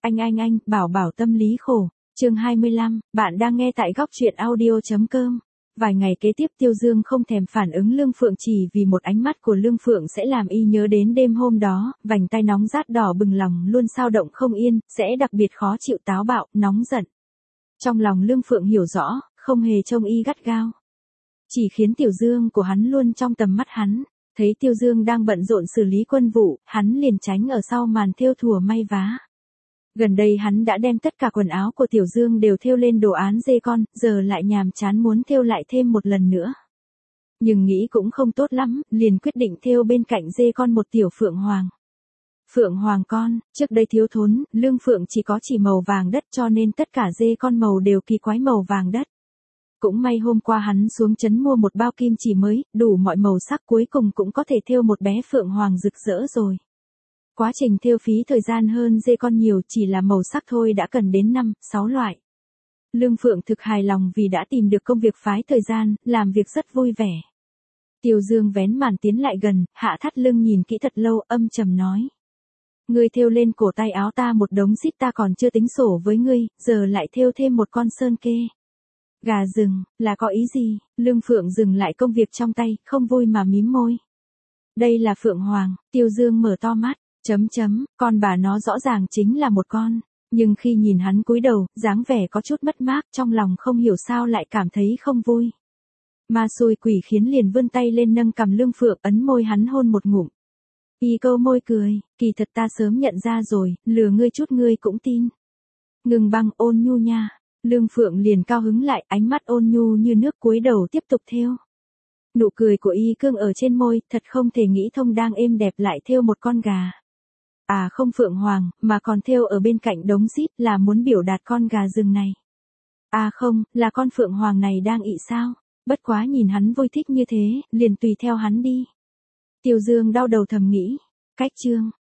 Anh, bảo bảo tâm lý khổ. Chương 25, bạn đang nghe tại góc truyện audio.com. Vài ngày kế tiếp Tiêu Dương không thèm phản ứng Lương Phượng chỉ vì một ánh mắt của Lương Phượng sẽ làm y nhớ đến đêm hôm đó, vành tay nóng rát đỏ bừng lòng luôn dao động không yên, sẽ đặc biệt khó chịu táo bạo, nóng giận. Trong lòng Lương Phượng hiểu rõ, không hề trông y gắt gao. Chỉ khiến Tiểu Dương của hắn luôn trong tầm mắt hắn. Thấy Tiêu Dương đang bận rộn xử lý quân vụ, hắn liền tránh ở sau màn thêu thùa may vá. Gần đây hắn đã đem tất cả quần áo của Tiểu Dương đều thêu lên đồ án dê con, giờ lại nhàm chán muốn thêu lại thêm một lần nữa. Nhưng nghĩ cũng không tốt lắm, liền quyết định thêu bên cạnh dê con một tiểu phượng hoàng. Phượng hoàng con, trước đây thiếu thốn, Lương Phượng chỉ màu vàng đất cho nên tất cả dê con màu đều kỳ quái màu vàng đất. Cũng may hôm qua hắn xuống trấn mua một bao kim chỉ mới, đủ mọi màu sắc cuối cùng cũng có thể thêu một bé phượng hoàng rực rỡ rồi. Quá trình thêu phí thời gian hơn dê con nhiều, chỉ là màu sắc thôi đã cần đến 5-6 loại. Lương Phượng thực hài lòng vì đã tìm được công việc phái thời gian, làm việc rất vui vẻ. Tiêu Dương vén màn tiến lại gần, hạ thắt lưng nhìn kỹ thật lâu, âm trầm nói. Ngươi thêu lên cổ tay áo ta một đống xít ta còn chưa tính sổ với ngươi, giờ lại thêu thêm một con sơn kê. Gà rừng, là có ý gì? Lương Phượng dừng lại công việc trong tay, không vui mà mím môi. Đây là Phượng Hoàng. Tiêu Dương mở to mắt, con bà nó rõ ràng chính là một con. Nhưng khi nhìn hắn cúi đầu, dáng vẻ có chút mất mát, trong lòng không hiểu sao lại cảm thấy không vui. Ma xui quỷ khiến liền vươn tay lên nâng cằm Lương Phượng, ấn môi hắn hôn một ngụm. Y câu môi cười, kỳ thật ta sớm nhận ra rồi, lừa ngươi chút ngươi cũng tin. Ngừng băng, ôn nhu nha. Lương Phượng liền cao hứng lại, ánh mắt ôn nhu như nước, cúi đầu tiếp tục thêu. Nụ cười của y cương ở trên môi, thật không thể nghĩ thông đang êm đẹp lại thêu một con gà. À không phượng hoàng, mà còn thêu ở bên cạnh đống xít là muốn biểu đạt con gà rừng này. À không, là con phượng hoàng này đang ị sao, bất quá nhìn hắn vui thích như thế, liền tùy theo hắn đi. Tiêu Dương đau đầu thầm nghĩ, cách chương,